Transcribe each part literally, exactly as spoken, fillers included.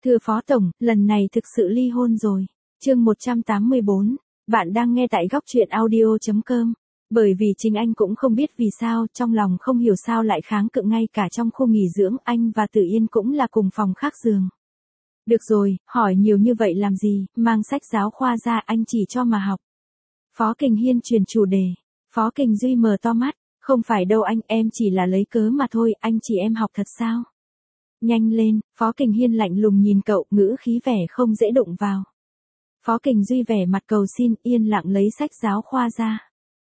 Thưa Phó Tổng, lần này thực sự ly hôn rồi. Chương một trăm tám mươi bốn, bạn đang nghe tại góc truyện audio chấm com. Bởi vì chính anh cũng không biết vì sao, trong lòng không hiểu sao lại kháng cự ngay cả trong khu nghỉ dưỡng, anh và Tử Yên cũng là cùng phòng khác giường. Được rồi, hỏi nhiều như vậy làm gì, mang sách giáo khoa ra anh chỉ cho mà học. Phó Kình Hiên chuyển chủ đề. Phó Kình Duy mở to mắt, không phải đâu anh, em chỉ là lấy cớ mà thôi, anh chỉ em học thật sao? Nhanh lên, Phó Kình Hiên lạnh lùng nhìn cậu, ngữ khí vẻ không dễ đụng vào. Phó Kình Duy vẻ mặt cầu xin, yên lặng lấy sách giáo khoa ra.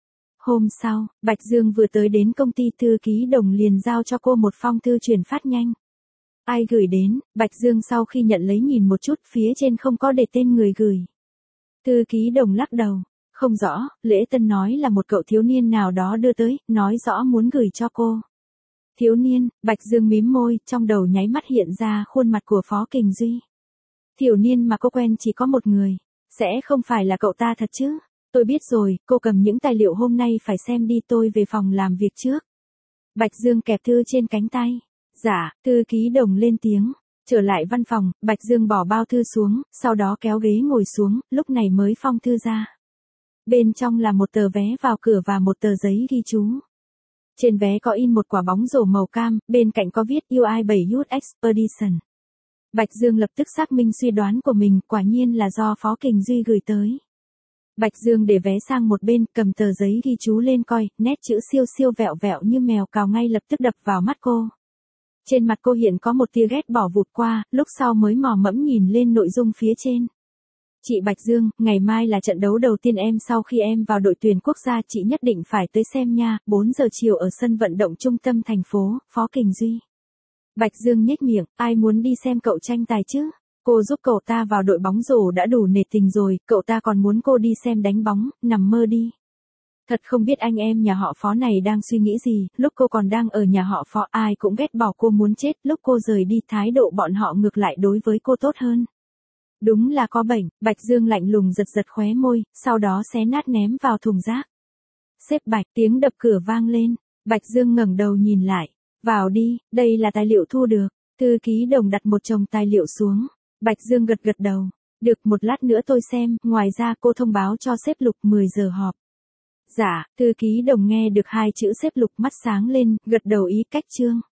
Hôm sau, Bạch Dương vừa tới đến công ty, thư ký Đồng liền giao cho cô một phong thư chuyển phát nhanh. Ai gửi đến? Bạch Dương sau khi nhận lấy nhìn một chút, phía trên không có để tên người gửi. Thư ký Đồng lắc đầu, không rõ, Lễ Tân nói là một cậu thiếu niên nào đó đưa tới, nói rõ muốn gửi cho cô. Thiếu niên, Bạch Dương mím môi, trong đầu nháy mắt hiện ra khuôn mặt của Phó Kình Duy. Thiếu niên mà cô quen chỉ có một người, sẽ không phải là cậu ta thật chứ? Tôi biết rồi, cô cầm những tài liệu hôm nay phải xem đi, tôi về phòng làm việc trước. Bạch Dương kẹp thư trên cánh tay. Dạ, thư ký Đồng lên tiếng. Trở lại văn phòng, Bạch Dương bỏ bao thư xuống, sau đó kéo ghế ngồi xuống, lúc này mới phong thư ra. Bên trong là một tờ vé vào cửa và một tờ giấy ghi chú. Trên vé có in một quả bóng rổ màu cam, bên cạnh có viết u i bảy Youth Expedition. Bạch Dương lập tức xác minh suy đoán của mình, quả nhiên là do Phó Kình Duy gửi tới. Bạch Dương để vé sang một bên, cầm tờ giấy ghi chú lên coi, nét chữ siêu siêu vẹo vẹo như mèo cào ngay lập tức đập vào mắt cô. Trên mặt cô hiện có một tia ghét bỏ vụt qua, lúc sau mới mò mẫm nhìn lên nội dung phía trên. Chị Bạch Dương, ngày mai là trận đấu đầu tiên em sau khi em vào đội tuyển quốc gia, chị nhất định phải tới xem nha, bốn giờ chiều ở sân vận động trung tâm thành phố, Phó Kình Duy. Bạch Dương nhếch miệng, ai muốn đi xem cậu tranh tài chứ? Cô giúp cậu ta vào đội bóng rổ đã đủ nể tình rồi, cậu ta còn muốn cô đi xem đánh bóng, nằm mơ đi. Thật không biết anh em nhà họ Phó này đang suy nghĩ gì, lúc cô còn đang ở nhà họ Phó ai cũng ghét bỏ cô muốn chết, lúc cô rời đi thái độ bọn họ ngược lại đối với cô tốt hơn. Đúng là có bệnh, Bạch Dương lạnh lùng giật giật khóe môi, sau đó xé nát ném vào thùng rác. Sếp Bạch, tiếng đập cửa vang lên, Bạch Dương ngẩng đầu nhìn lại, vào đi, đây là tài liệu thu được. Thư ký Đồng đặt một chồng tài liệu xuống, Bạch Dương gật gật đầu, được, một lát nữa tôi xem, ngoài ra cô thông báo cho sếp Lục mười giờ họp. Dạ, thư ký Đồng nghe được hai chữ sếp Lục mắt sáng lên, gật đầu ý cách chương.